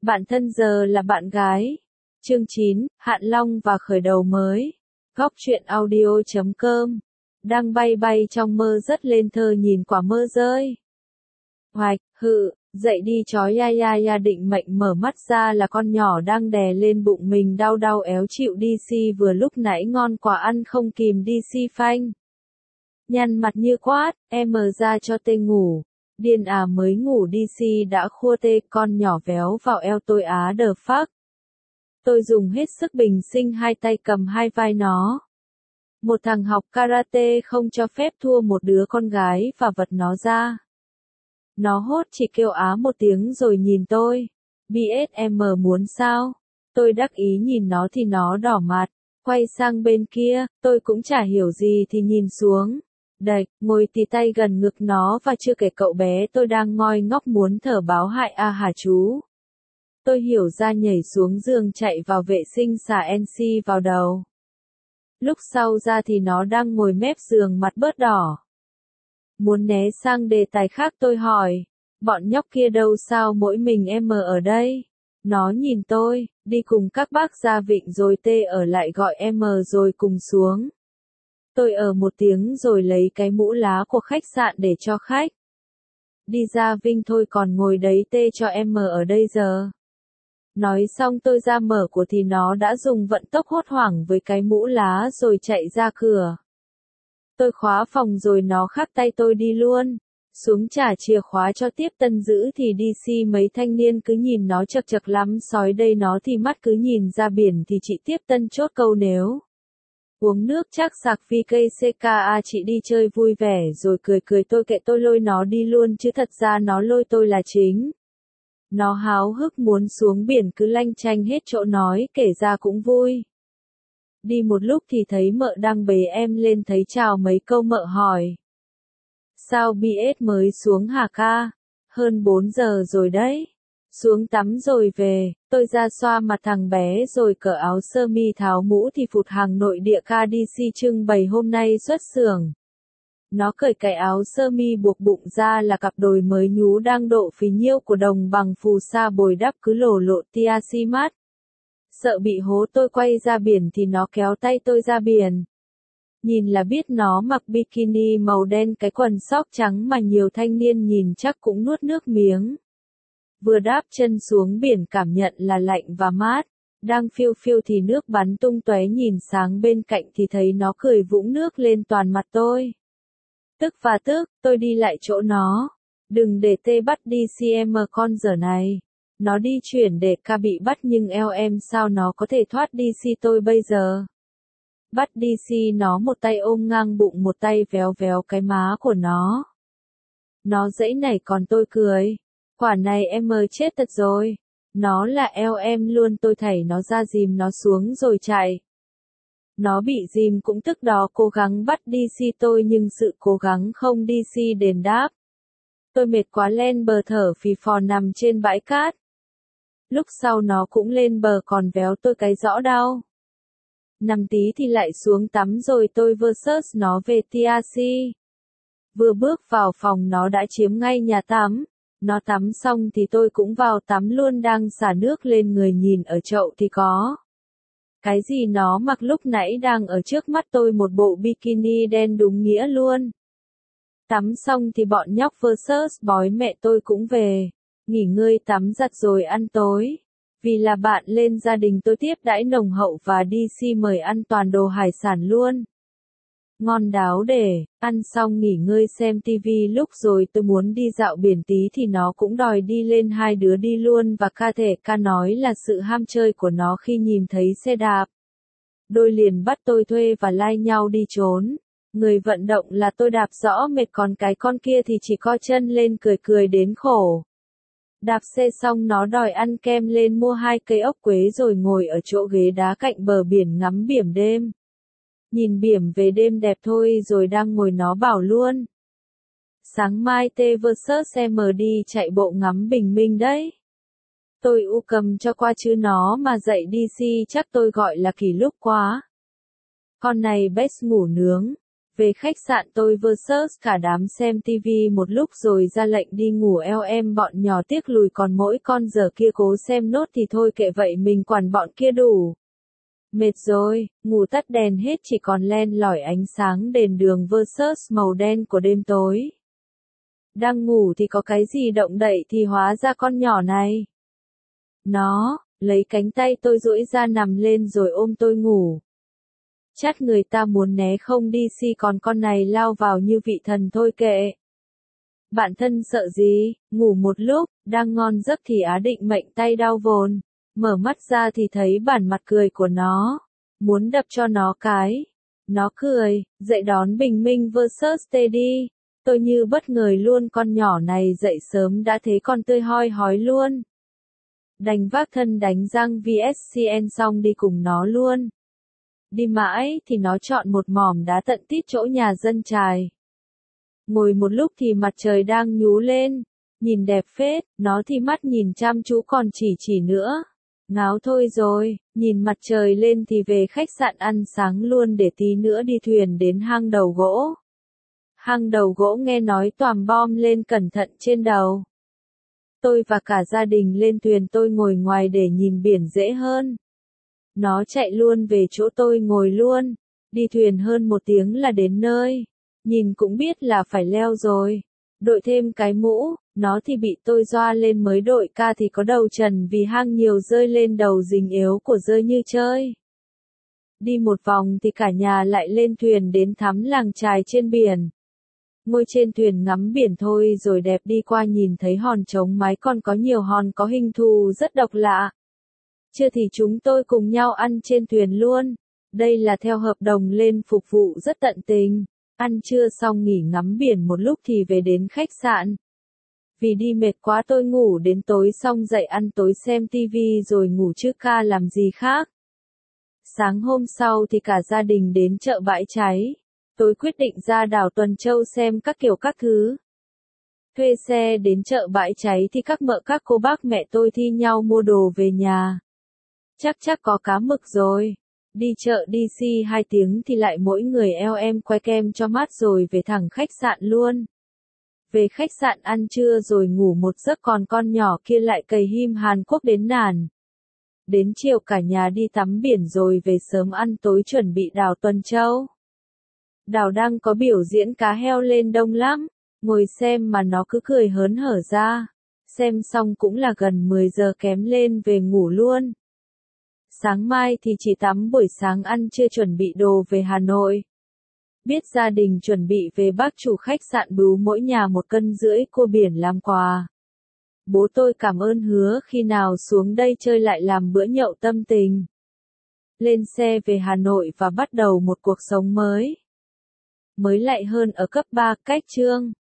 Bạn thân giờ là bạn gái. Chương 9, Hạn Long và khởi đầu mới. Góc truyện audio.com. Đang bay bay trong mơ rất lên thơ nhìn quả mơ rơi. Hoạch, dậy đi chó ya định mệnh mở mắt ra là con nhỏ đang đè lên bụng mình đau đau éo chịu DC vừa lúc nãy ngon quả ăn không kìm DC phanh. Nhăn mặt như quát, em mở ra cho tê ngủ. Điên à mới ngủ DC đã khua tê con nhỏ véo vào eo tôi á đờ phác. Tôi dùng hết sức bình sinh hai tay cầm hai vai nó. Một thằng học karate không cho phép thua một đứa con gái và vật nó ra. Nó hốt chỉ kêu á một tiếng rồi nhìn tôi. BSM muốn sao? Tôi đắc ý nhìn nó thì nó đỏ mặt. Quay sang bên kia, tôi cũng chả hiểu gì thì nhìn xuống. Đạch, ngồi tì tay gần ngực nó và chưa kể cậu bé tôi đang ngoi ngóc muốn thở báo hại à hả chú. Tôi hiểu ra nhảy xuống giường chạy vào vệ sinh xả NC vào đầu. Lúc sau ra thì nó đang ngồi mép giường mặt bớt đỏ. Muốn né sang đề tài khác tôi hỏi, bọn nhóc kia đâu sao mỗi mình em ở đây? Nó nhìn tôi, đi cùng các bác ra vịnh rồi tê ở lại gọi em rồi cùng xuống. Tôi ở một tiếng rồi lấy cái mũ lá của khách sạn để cho khách. Đi ra Vinh thôi còn ngồi đấy tê cho em ở đây giờ. Nói xong tôi ra mở của thì nó đã dùng vận tốc hốt hoảng với cái mũ lá rồi chạy ra cửa. Tôi khóa phòng rồi nó khắc tay tôi đi luôn. Xuống trả chìa khóa cho tiếp tân giữ thì DC mấy thanh niên cứ nhìn nó chật chật lắm sói đây nó thì mắt cứ nhìn ra biển thì chị tiếp tân chốt câu nếu. Uống nước chắc sạc VKCKA chị đi chơi vui vẻ rồi cười tôi kệ tôi lôi nó đi luôn chứ thật ra nó lôi tôi là chính. Nó háo hức muốn xuống biển cứ lanh chanh hết chỗ nói kể ra cũng vui. Đi một lúc thì thấy mợ đang bế em lên thấy chào mấy câu mợ hỏi. Sao BS mới xuống hả ca? Hơn 4 giờ rồi đấy. Xuống tắm rồi về, tôi ra xoa mặt thằng bé rồi cởi áo sơ mi tháo mũ thì phụt hàng nội địa KDC trưng bày hôm nay xuất xưởng. Nó cởi cái áo sơ mi buộc bụng ra là cặp đồi mới nhú đang độ phí nhiêu của đồng bằng phù sa bồi đắp cứ lổ lộ tia xi mát. Sợ bị hố tôi quay ra biển thì nó kéo tay tôi ra biển. Nhìn là biết nó mặc bikini màu đen cái quần sóc trắng mà nhiều thanh niên nhìn chắc cũng nuốt nước miếng. Vừa đáp chân xuống biển cảm nhận là lạnh và mát, đang phiêu phiêu thì nước bắn tung tóe nhìn sáng bên cạnh thì thấy nó cười vũng nước lên toàn mặt tôi. Tức và tức, tôi đi lại chỗ nó. Đừng để tê bắt DCM con dở này. Nó đi chuyển để ca bị bắt nhưng eo em sao nó có thể thoát DC tôi bây giờ. Bắt DC nó một tay ôm ngang bụng một tay véo véo cái má của nó. Nó dãy nảy còn tôi cười. Quả này em chết thật rồi. Nó là eo em luôn tôi thảy nó ra dìm nó xuống rồi chạy. Nó bị dìm cũng tức đó cố gắng bắt DC tôi nhưng sự cố gắng không DC đền đáp. Tôi mệt quá lên bờ thở phì phò nằm trên bãi cát. Lúc sau nó cũng lên bờ còn véo tôi cái rõ đau. Nằm tí thì lại xuống tắm rồi tôi versus nó về TRC. Vừa bước vào phòng nó đã chiếm ngay nhà tắm. Nó tắm xong thì tôi cũng vào tắm luôn đang xả nước lên người nhìn ở chậu thì có. Cái gì nó mặc lúc nãy đang ở trước mắt tôi một bộ bikini đen đúng nghĩa luôn. Tắm xong thì bọn nhóc versus bói mẹ tôi cũng về. Nghỉ ngơi tắm giặt rồi ăn tối. Vì là bạn lên gia đình tôi tiếp đãi nồng hậu và DC mời ăn toàn đồ hải sản luôn. Ngon đáo để, ăn xong nghỉ ngơi xem tivi lúc rồi tôi muốn đi dạo biển tí thì nó cũng đòi đi lên hai đứa đi luôn và ca nói là sự ham chơi của nó khi nhìn thấy xe đạp. Đôi liền bắt tôi thuê và lai nhau đi trốn. Người vận động là tôi đạp rõ mệt còn cái con kia thì chỉ co chân lên cười đến khổ. Đạp xe xong nó đòi ăn kem lên mua 2 cây ốc quế rồi ngồi ở chỗ ghế đá cạnh bờ biển ngắm biển đêm. Nhìn biển về đêm đẹp thôi rồi đang ngồi nó bảo luôn. Sáng mai T vs M đi chạy bộ ngắm bình minh đấy. Tôi u cầm cho qua chứ nó mà dậy DC chắc tôi gọi là kỳ lúc quá. Con này best ngủ nướng. Về khách sạn tôi versus cả đám xem TV một lúc rồi ra lệnh đi ngủ em bọn nhỏ tiếc lùi còn mỗi con giờ kia cố xem nốt thì thôi kệ vậy mình quản bọn kia đủ. Mệt rồi, ngủ tắt đèn hết chỉ còn len lỏi ánh sáng đèn đường versus màu đen của đêm tối. Đang ngủ thì có cái gì động đậy thì hóa ra con nhỏ này. Nó, lấy cánh tay tôi duỗi ra nằm lên rồi ôm tôi ngủ. Chắc người ta muốn né không đi còn con này lao vào như vị thần thôi kệ. Bạn thân sợ gì, ngủ một lúc, đang ngon giấc thì á định mệnh tay đau vồn. Mở mắt ra thì thấy bản mặt cười của nó. Muốn đập cho nó cái. Nó cười, dậy đón bình minh versus Teddy. Tôi như bất ngờ luôn con nhỏ này dậy sớm đã thấy con tươi hoi hói luôn. Đành vác thân đánh răng VSCN xong đi cùng nó luôn. Đi mãi thì nó chọn một mỏm đá tận tít chỗ nhà dân chài. Ngồi một lúc thì mặt trời đang nhú lên. Nhìn đẹp phết, nó thì mắt nhìn chăm chú còn chỉ nữa. Ngáo thôi rồi, nhìn mặt trời lên thì về khách sạn ăn sáng luôn để tí nữa đi thuyền đến hang đầu gỗ. Hang đầu gỗ nghe nói toàm bom lên cẩn thận trên đầu. Tôi và cả gia đình lên thuyền tôi ngồi ngoài để nhìn biển dễ hơn. Nó chạy luôn về chỗ tôi ngồi luôn. Đi thuyền hơn 1 tiếng là đến nơi. Nhìn cũng biết là phải leo rồi. Đội thêm cái mũ, nó thì bị tôi doa lên mới đội ca thì có đầu trần vì hang nhiều rơi lên đầu dính yếu của rơi như chơi. Đi một vòng thì cả nhà lại lên thuyền đến thăm làng chài trên biển. Ngồi trên thuyền ngắm biển thôi rồi đẹp đi qua nhìn thấy hòn trống mái còn có nhiều hòn có hình thù rất độc lạ. Chưa thì chúng tôi cùng nhau ăn trên thuyền luôn. Đây là theo hợp đồng lên phục vụ rất tận tình. Ăn trưa xong nghỉ ngắm biển một lúc thì về đến khách sạn. Vì đi mệt quá tôi ngủ đến tối xong dậy ăn tối xem tivi rồi ngủ chứ ca làm gì khác. Sáng hôm sau thì cả gia đình đến chợ Bãi Cháy. Tôi quyết định ra đảo Tuần Châu xem các kiểu các thứ. Thuê xe đến chợ Bãi Cháy thì các mợ các cô bác mẹ tôi thi nhau mua đồ về nhà. Chắc có cá mực rồi. Đi chợ DC 2 tiếng thì lại mỗi người eo em quay kem cho mát rồi về thẳng khách sạn luôn. Về khách sạn ăn trưa rồi ngủ một giấc còn con nhỏ kia lại cày him Hàn Quốc đến nản. Đến chiều cả nhà đi tắm biển rồi về sớm ăn tối chuẩn bị đảo Tuần Châu. Đảo đang có biểu diễn cá heo lên đông lắm, ngồi xem mà nó cứ cười hớn hở ra. Xem xong cũng là gần 10 giờ kém lên về ngủ luôn. Sáng mai thì chỉ tắm buổi sáng ăn trưa chuẩn bị đồ về Hà Nội. Biết gia đình chuẩn bị về bác chủ khách sạn bưu mỗi nhà 1,5 cân cua biển làm quà. Bố tôi cảm ơn hứa khi nào xuống đây chơi lại làm bữa nhậu tâm tình. Lên xe về Hà Nội và bắt đầu một cuộc sống mới. Mới lại hơn ở cấp 3 cách chương.